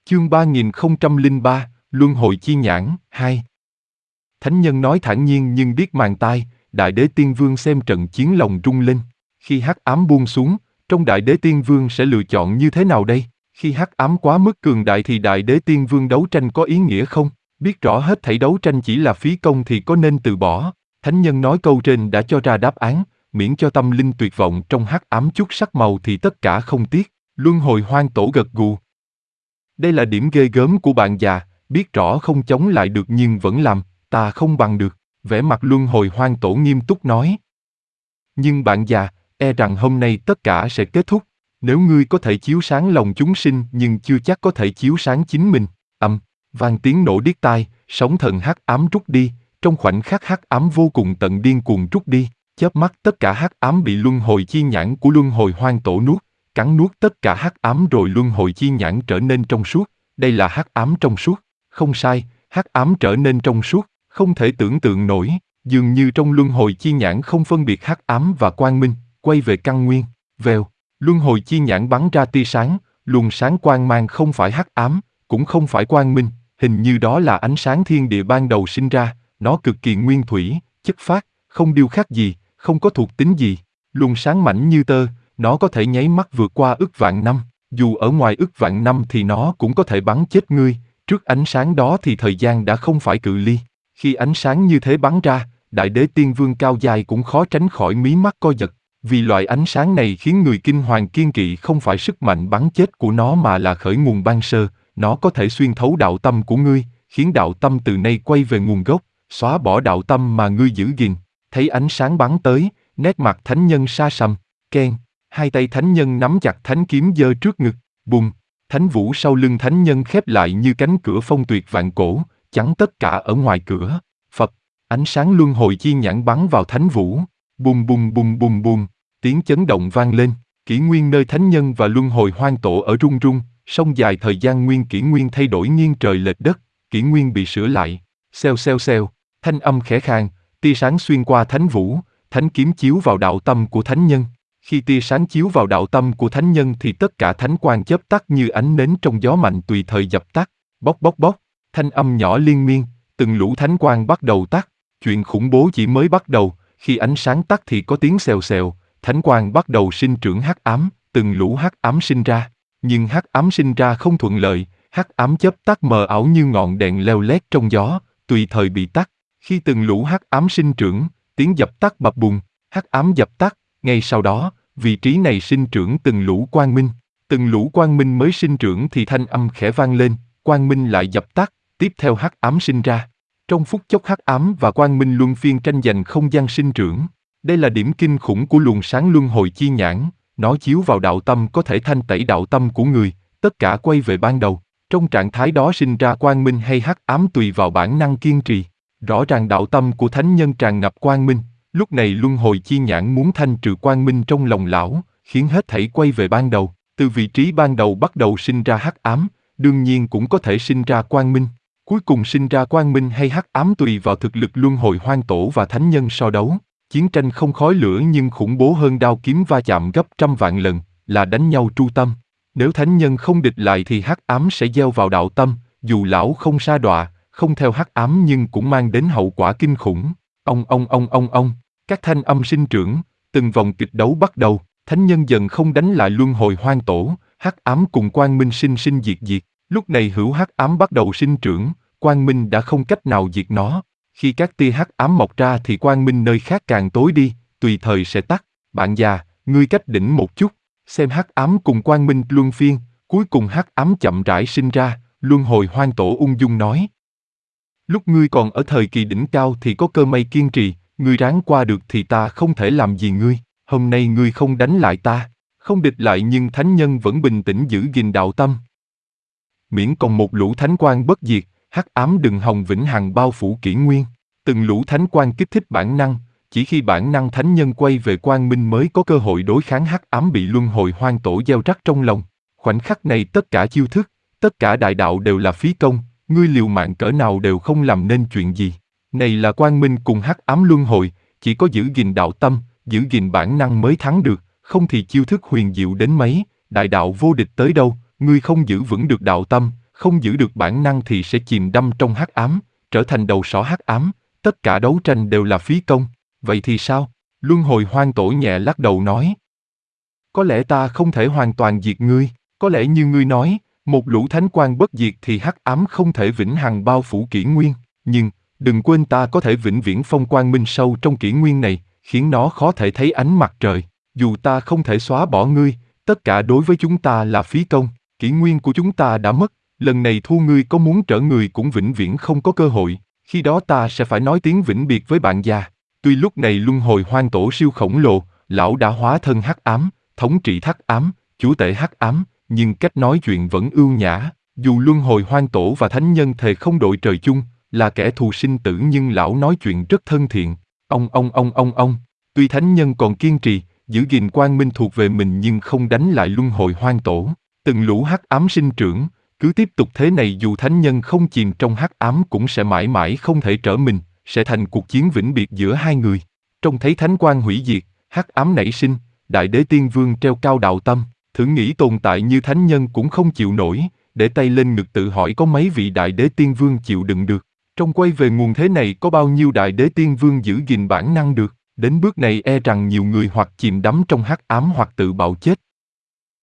Chương 3003, Luân hồi chi nhãn, 2. Thánh nhân nói thản nhiên nhưng điếc màng tai, Đại Đế Tiên Vương xem trận chiến lòng rung lên. Khi hắc ám buông xuống, trong Đại Đế Tiên Vương sẽ lựa chọn như thế nào đây? Khi hắc ám quá mức cường đại thì Đại Đế Tiên Vương đấu tranh có ý nghĩa không? Biết rõ hết thảy đấu tranh chỉ là phí công thì có nên từ bỏ? Thánh nhân nói câu trên đã cho ra đáp án, miễn cho tâm linh tuyệt vọng trong hắc ám chút sắc màu thì tất cả không tiếc. Luân hồi hoang tổ gật gù. Đây là điểm ghê gớm của bạn già, biết rõ không chống lại được nhưng vẫn làm, ta không bằng được. Vẻ mặt luân hồi hoang tổ nghiêm túc nói. Nhưng bạn già, e rằng hôm nay tất cả sẽ kết thúc. Nếu ngươi có thể chiếu sáng lòng chúng sinh nhưng chưa chắc có thể chiếu sáng chính mình. Vang tiếng nổ điếc tai, sóng thần hắc ám rút đi, trong khoảnh khắc hắc ám vô cùng tận điên cuồng rút đi, chớp mắt tất cả hắc ám bị luân hồi chi nhãn của luân hồi hoang tổ nuốt, cắn nuốt tất cả hắc ám rồi luân hồi chi nhãn trở nên trong suốt. Đây là hắc ám trong suốt. Không sai, hắc ám trở nên trong suốt, không thể tưởng tượng nổi, dường như trong luân hồi chi nhãn không phân biệt hắc ám và quang minh, quay về căn nguyên. Vèo, luân hồi chi nhãn bắn ra tia sáng, luồng sáng quang mang không phải hắc ám, cũng không phải quang minh, hình như đó là ánh sáng thiên địa ban đầu sinh ra, nó cực kỳ nguyên thủy, chất phác, không điêu khắc gì, không có thuộc tính gì. Luồng sáng mảnh như tơ, nó có thể nháy mắt vượt qua ức vạn năm, dù ở ngoài ức vạn năm thì nó cũng có thể bắn chết ngươi. Trước ánh sáng đó thì thời gian đã không phải cự ly. Khi ánh sáng như thế bắn ra, Đại Đế Tiên Vương cao dài cũng khó tránh khỏi mí mắt co giật. Vì loại ánh sáng này khiến người kinh hoàng kiên kỵ không phải sức mạnh bắn chết của nó mà là khởi nguồn ban sơ. Nó có thể xuyên thấu đạo tâm của ngươi, khiến đạo tâm từ nay quay về nguồn gốc, xóa bỏ đạo tâm mà ngươi giữ gìn. Thấy ánh sáng bắn tới, nét mặt thánh nhân sa sầm, keng. Hai tay thánh nhân nắm chặt thánh kiếm giơ trước ngực, bùng. Thánh vũ sau lưng thánh nhân khép lại như cánh cửa phong tuyệt vạn cổ, chắn tất cả ở ngoài cửa. Phật, ánh sáng luân hồi chi nhãn bắn vào thánh vũ. Bùng bùng bùng bùng bùng, tiếng chấn động vang lên. Kỷ nguyên nơi thánh nhân và luân hồi hoang tổ ở rung rung, sông dài thời gian nguyên kỷ nguyên thay đổi nghiêng trời lệch đất, kỷ nguyên bị sửa lại. Xèo xèo xèo, thanh âm khẽ khàng, tia sáng xuyên qua thánh vũ, thánh kiếm chiếu vào đạo tâm của thánh nhân. Khi tia sáng chiếu vào đạo tâm của thánh nhân thì tất cả thánh quang chớp tắt như ánh nến trong gió mạnh tùy thời dập tắt. Bốc bốc bốc, thanh âm nhỏ liên miên, từng lũ thánh quang bắt đầu tắt. Chuyện khủng bố chỉ mới bắt đầu, khi ánh sáng tắt thì có tiếng xèo xèo, thánh quang bắt đầu sinh trưởng hắc ám, từng lũ hắc ám sinh ra. Nhưng hắc ám sinh ra không thuận lợi, hắc ám chớp tắt mờ ảo như ngọn đèn leo lét trong gió, tùy thời bị tắt. Khi từng lũ hắc ám sinh trưởng, tiếng dập tắt bập bùng, hắc ám dập tắt, ngay sau đó, vị trí này sinh trưởng từng lũ quang minh. Từng lũ quang minh mới sinh trưởng thì thanh âm khẽ vang lên, quang minh lại dập tắt, tiếp theo hắc ám sinh ra. Trong phút chốc hắc ám và quang minh luân phiên tranh giành không gian sinh trưởng. Đây là điểm kinh khủng của luồng sáng luân hồi chi nhãn, nó chiếu vào đạo tâm có thể thanh tẩy đạo tâm của người, tất cả quay về ban đầu. Trong trạng thái đó sinh ra quang minh hay hắc ám tùy vào bản năng kiên trì. Rõ ràng đạo tâm của thánh nhân tràn ngập quang minh, lúc này luân hồi chi nhãn muốn thanh trừ quang minh trong lòng lão, khiến hết thảy quay về ban đầu. Từ vị trí ban đầu bắt đầu sinh ra hắc ám, đương nhiên cũng có thể sinh ra quang minh. Cuối cùng sinh ra quang minh hay hắc ám tùy vào thực lực luân hồi hoang tổ và thánh nhân so đấu. Chiến tranh không khói lửa nhưng khủng bố hơn đao kiếm va chạm gấp trăm vạn lần, là đánh nhau tru tâm. Nếu thánh nhân không địch lại thì hắc ám sẽ gieo vào đạo tâm, dù lão không sa đọa, không theo hắc ám nhưng cũng mang đến hậu quả kinh khủng. Ông, các thanh âm sinh trưởng, từng vòng kịch đấu bắt đầu, thánh nhân dần không đánh lại luân hồi hoang tổ, hắc ám cùng quang minh sinh sinh diệt diệt. Lúc này hữu hắc ám bắt đầu sinh trưởng, quang minh đã không cách nào diệt nó. Khi các tia hắc ám mọc ra thì quang minh nơi khác càng tối đi, tùy thời sẽ tắt. Bạn già, ngươi cách đỉnh một chút, xem hắc ám cùng quang minh luân phiên, cuối cùng hắc ám chậm rãi sinh ra, luân hồi hoang tổ ung dung nói. Lúc ngươi còn ở thời kỳ đỉnh cao thì có cơ may kiên trì, ngươi ráng qua được thì ta không thể làm gì ngươi. Hôm nay ngươi không đánh lại ta, không địch lại nhưng thánh nhân vẫn bình tĩnh giữ gìn đạo tâm. Miễn còn một lũ thánh quang bất diệt, hắc ám đừng hòng vĩnh hằng bao phủ kỷ nguyên. Từng lũ thánh quang kích thích bản năng, chỉ khi bản năng thánh nhân quay về quang minh mới có cơ hội đối kháng hắc ám bị luân hồi hoang tổ gieo rắc trong lòng. Khoảnh khắc này tất cả chiêu thức, tất cả đại đạo đều là phí công, ngươi liều mạng cỡ nào đều không làm nên chuyện gì. Này là quang minh cùng hắc ám luân hồi, chỉ có giữ gìn đạo tâm, giữ gìn bản năng mới thắng được, không thì chiêu thức huyền diệu đến mấy, đại đạo vô địch tới đâu, ngươi không giữ vững được đạo tâm, không giữ được bản năng thì sẽ chìm đắm trong hắc ám, trở thành đầu sỏ hắc ám, tất cả đấu tranh đều là phí công. Vậy thì sao? Luân hồi hoang tổ nhẹ lắc đầu nói. Có lẽ ta không thể hoàn toàn diệt ngươi, có lẽ như ngươi nói, một lũ thánh quang bất diệt thì hắc ám không thể vĩnh hằng bao phủ kỷ nguyên, nhưng, đừng quên ta có thể vĩnh viễn phong quang minh sâu trong kỷ nguyên này, khiến nó khó thể thấy ánh mặt trời. Dù ta không thể xóa bỏ ngươi, tất cả đối với chúng ta là phí công, kỷ nguyên của chúng ta đã mất, lần này thua ngươi có muốn trở người cũng vĩnh viễn không có cơ hội, khi đó ta sẽ phải nói tiếng vĩnh biệt với bạn già. Tuy lúc này luân hồi hoang tổ siêu khổng lồ, lão đã hóa thân hắc ám, thống trị hắc ám, chúa tể hắc ám, nhưng cách nói chuyện vẫn ưu nhã. Dù luân hồi hoang tổ và thánh nhân thề không đội trời chung, là kẻ thù sinh tử nhưng lão nói chuyện rất thân thiện. Ông. Tuy thánh nhân còn kiên trì, giữ gìn quang minh thuộc về mình nhưng không đánh lại luân hồi hoang tổ. Từng lũ hắc ám sinh trưởng, cứ tiếp tục thế này dù thánh nhân không chìm trong hắc ám cũng sẽ mãi mãi không thể trở mình, sẽ thành cuộc chiến vĩnh biệt giữa hai người. Trông thấy thánh quang hủy diệt, hắc ám nảy sinh, Đại Đế Tiên Vương treo cao đạo tâm, thử nghĩ tồn tại như thánh nhân cũng không chịu nổi, để tay lên ngực tự hỏi có mấy vị Đại Đế Tiên Vương chịu đựng được. Trong quay về nguồn thế này có bao nhiêu Đại Đế Tiên Vương giữ gìn bản năng được, đến bước này e rằng nhiều người hoặc chìm đắm trong hắc ám hoặc tự bạo chết.